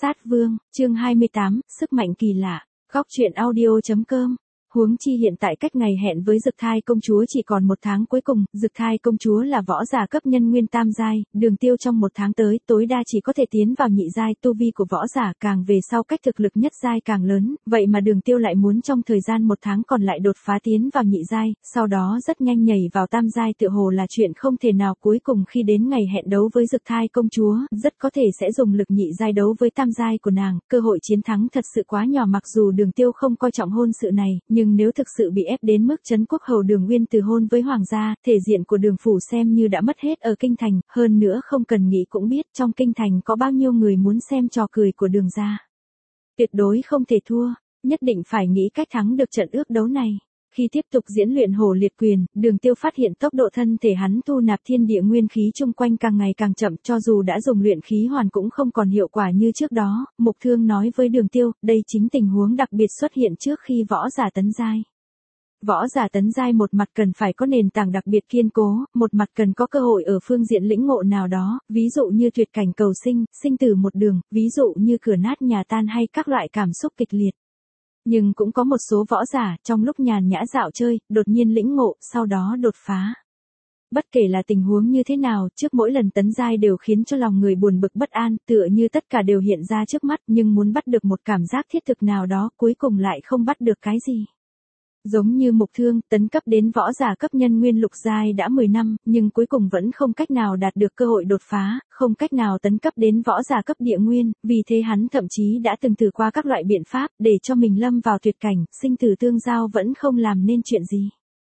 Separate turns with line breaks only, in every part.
Sát Vương, chương 28, sức mạnh kỳ lạ. Góc truyện audio.com. Huống chi hiện tại cách ngày hẹn với Dực Thai công chúa chỉ còn một tháng cuối cùng, Dực Thai công chúa là võ giả cấp nhân nguyên tam giai, Đường Tiêu trong một tháng tới tối đa chỉ có thể tiến vào nhị giai, tu vi của võ giả càng về sau cách thực lực nhất giai càng lớn, vậy mà Đường Tiêu lại muốn trong thời gian một tháng còn lại đột phá tiến vào nhị giai, sau đó rất nhanh nhảy vào tam giai, tựa hồ là chuyện không thể nào. Cuối cùng khi đến ngày hẹn đấu với Dực Thai công chúa, rất có thể sẽ dùng lực nhị giai đấu với tam giai của nàng, cơ hội chiến thắng thật sự quá nhỏ. Mặc dù Đường Tiêu không coi trọng hôn sự này, nhưng nếu thực sự bị ép đến mức Trấn Quốc hầu Đường Uyên từ hôn với hoàng gia, thể diện của Đường phủ xem như đã mất hết ở kinh thành, hơn nữa không cần nghĩ cũng biết trong kinh thành có bao nhiêu người muốn xem trò cười của Đường gia. Tuyệt đối không thể thua, nhất định phải nghĩ cách thắng được trận ước đấu này. Khi tiếp tục diễn luyện Hổ Liệt Quyền, Đường Tiêu phát hiện tốc độ thân thể hắn thu nạp thiên địa nguyên khí chung quanh càng ngày càng chậm, cho dù đã dùng luyện khí hoàn cũng không còn hiệu quả như trước đó. Mục Thương nói với Đường Tiêu, đây chính tình huống đặc biệt xuất hiện trước khi võ giả tấn giai. Võ giả tấn giai một mặt cần phải có nền tảng đặc biệt kiên cố, một mặt cần có cơ hội ở phương diện lĩnh ngộ nào đó, ví dụ như tuyệt cảnh cầu sinh, sinh tử một đường, ví dụ như cửa nát nhà tan hay các loại cảm xúc kịch liệt. Nhưng cũng có một số võ giả, trong lúc nhàn nhã dạo chơi, đột nhiên lĩnh ngộ, sau đó đột phá. Bất kể là tình huống như thế nào, trước mỗi lần tấn giai đều khiến cho lòng người buồn bực bất an, tựa như tất cả đều hiện ra trước mắt, nhưng muốn bắt được một cảm giác thiết thực nào đó, cuối cùng lại không bắt được cái gì. Giống như Mục Thương, tấn cấp đến võ giả cấp nhân nguyên lục giai đã 10 năm, nhưng cuối cùng vẫn không cách nào đạt được cơ hội đột phá, không cách nào tấn cấp đến võ giả cấp địa nguyên, vì thế hắn thậm chí đã từng thử qua các loại biện pháp để cho mình lâm vào tuyệt cảnh, sinh tử tương giao vẫn không làm nên chuyện gì.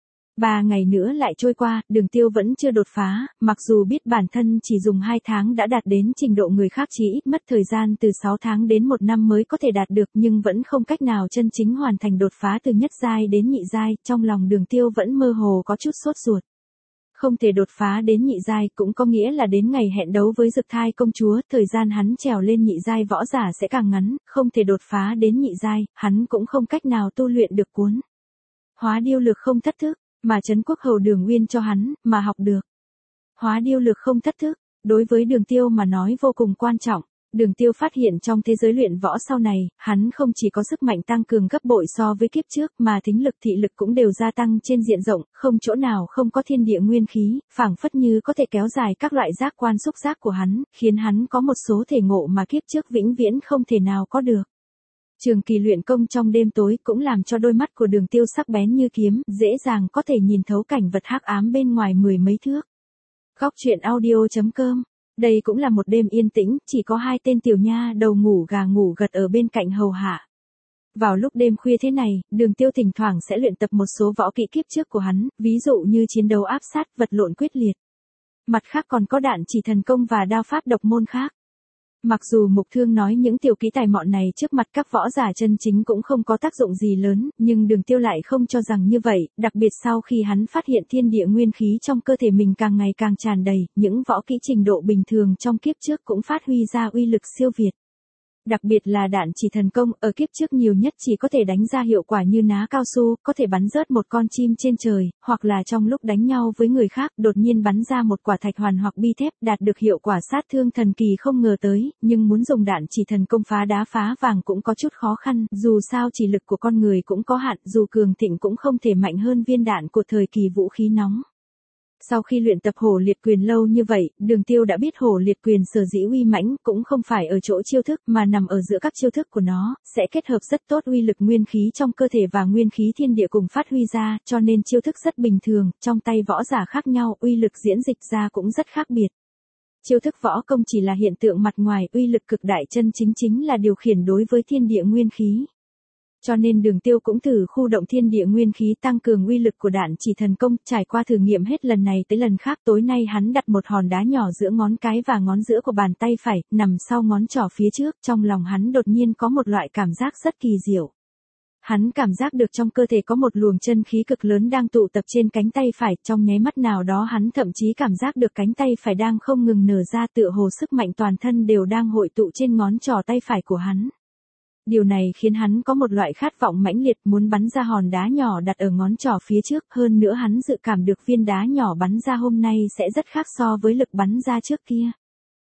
3 ngày nữa lại trôi qua, Đường Tiêu vẫn chưa đột phá, mặc dù biết bản thân chỉ dùng 2 tháng đã đạt đến trình độ người khác chỉ ít mất thời gian từ 6 tháng đến 1 năm mới có thể đạt được, nhưng vẫn không cách nào chân chính hoàn thành đột phá từ nhất giai đến nhị giai, trong lòng Đường Tiêu vẫn mơ hồ có chút sốt ruột. Không thể đột phá đến nhị giai cũng có nghĩa là đến ngày hẹn đấu với Dực Thai công chúa, thời gian hắn trèo lên nhị giai võ giả sẽ càng ngắn, không thể đột phá đến nhị giai, hắn cũng không cách nào tu luyện được cuốn Hóa Điêu Lược không thất thức mà Trấn Quốc hầu Đường Uyên cho hắn, mà học được. Hóa Điêu Lược không thất thức, đối với Đường Tiêu mà nói vô cùng quan trọng. Đường Tiêu phát hiện trong thế giới luyện võ sau này, hắn không chỉ có sức mạnh tăng cường gấp bội so với kiếp trước, mà thính lực thị lực cũng đều gia tăng trên diện rộng, không chỗ nào không có thiên địa nguyên khí, phảng phất như có thể kéo dài các loại giác quan xúc giác của hắn, khiến hắn có một số thể ngộ mà kiếp trước vĩnh viễn không thể nào có được. Trường kỳ luyện công trong đêm tối cũng làm cho đôi mắt của Đường Tiêu sắc bén như kiếm, dễ dàng có thể nhìn thấu cảnh vật hắc ám bên ngoài 10 mấy thước. Góc truyện audio.com. Đây cũng là một đêm yên tĩnh, chỉ có 2 tên tiểu nha đầu ngủ gà ngủ gật ở bên cạnh hầu hạ. Vào lúc đêm khuya thế này, Đường Tiêu thỉnh thoảng sẽ luyện tập một số võ kỹ kiếp trước của hắn, ví dụ như chiến đấu áp sát, vật lộn quyết liệt. Mặt khác còn có đạn chỉ thần công và đao pháp độc môn khác. Mặc dù Mục Thương nói những tiểu kỹ tài mọn này trước mặt các võ giả chân chính cũng không có tác dụng gì lớn, nhưng Đường Tiêu lại không cho rằng như vậy, đặc biệt sau khi hắn phát hiện thiên địa nguyên khí trong cơ thể mình càng ngày càng tràn đầy, những võ kỹ trình độ bình thường trong kiếp trước cũng phát huy ra uy lực siêu việt. Đặc biệt là đạn chỉ thần công, ở kiếp trước nhiều nhất chỉ có thể đánh ra hiệu quả như ná cao su, có thể bắn rớt một con chim trên trời, hoặc là trong lúc đánh nhau với người khác, đột nhiên bắn ra một quả thạch hoàn hoặc bi thép, đạt được hiệu quả sát thương thần kỳ không ngờ tới, nhưng muốn dùng đạn chỉ thần công phá đá phá vàng cũng có chút khó khăn, dù sao chỉ lực của con người cũng có hạn, dù cường thịnh cũng không thể mạnh hơn viên đạn của thời kỳ vũ khí nóng. Sau khi luyện tập Hổ Liệt Quyền lâu như vậy, Đường Tiêu đã biết Hổ Liệt Quyền sở dĩ uy mãnh cũng không phải ở chỗ chiêu thức mà nằm ở giữa các chiêu thức của nó, sẽ kết hợp rất tốt uy lực nguyên khí trong cơ thể và nguyên khí thiên địa cùng phát huy ra, cho nên chiêu thức rất bình thường, trong tay võ giả khác nhau, uy lực diễn dịch ra cũng rất khác biệt. Chiêu thức võ công chỉ là hiện tượng mặt ngoài, uy lực cực đại chân chính là điều khiển đối với thiên địa nguyên khí. Cho nên Đường Tiêu cũng thử khu động thiên địa nguyên khí tăng cường uy lực của đạn chỉ thần công, trải qua thử nghiệm hết lần này tới lần khác, tối nay hắn đặt một hòn đá nhỏ giữa ngón cái và ngón giữa của bàn tay phải, nằm sau ngón trỏ phía trước, trong lòng hắn đột nhiên có một loại cảm giác rất kỳ diệu. Hắn cảm giác được trong cơ thể có một luồng chân khí cực lớn đang tụ tập trên cánh tay phải, trong nháy mắt nào đó hắn thậm chí cảm giác được cánh tay phải đang không ngừng nở ra, tựa hồ sức mạnh toàn thân đều đang hội tụ trên ngón trỏ tay phải của hắn. Điều này khiến hắn có một loại khát vọng mãnh liệt muốn bắn ra hòn đá nhỏ đặt ở ngón trỏ phía trước, hơn nữa hắn dự cảm được viên đá nhỏ bắn ra hôm nay sẽ rất khác so với lực bắn ra trước kia.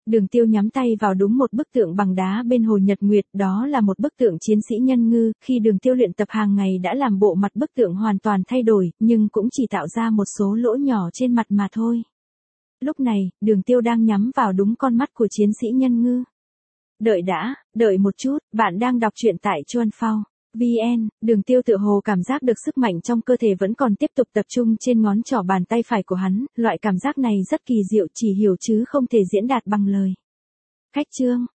Đường Tiêu nhắm tay vào đúng một bức tượng bằng đá bên hồ Nhật Nguyệt, đó là một bức tượng chiến sĩ Nhân Ngư, khi Đường Tiêu luyện tập hàng ngày đã làm bộ mặt bức tượng hoàn toàn thay đổi, nhưng cũng chỉ tạo ra một số lỗ nhỏ trên mặt mà thôi. Lúc này, Đường Tiêu đang nhắm vào đúng con mắt của chiến sĩ Nhân Ngư. Đợi đã, đợi một chút, bạn đang đọc truyện tại Chuanphao VN. Đường Tiêu tựa hồ cảm giác được sức mạnh trong cơ thể vẫn còn tiếp tục tập trung trên ngón trỏ bàn tay phải của hắn, loại cảm giác này rất kỳ diệu, chỉ hiểu chứ không thể diễn đạt bằng lời. Khách trương,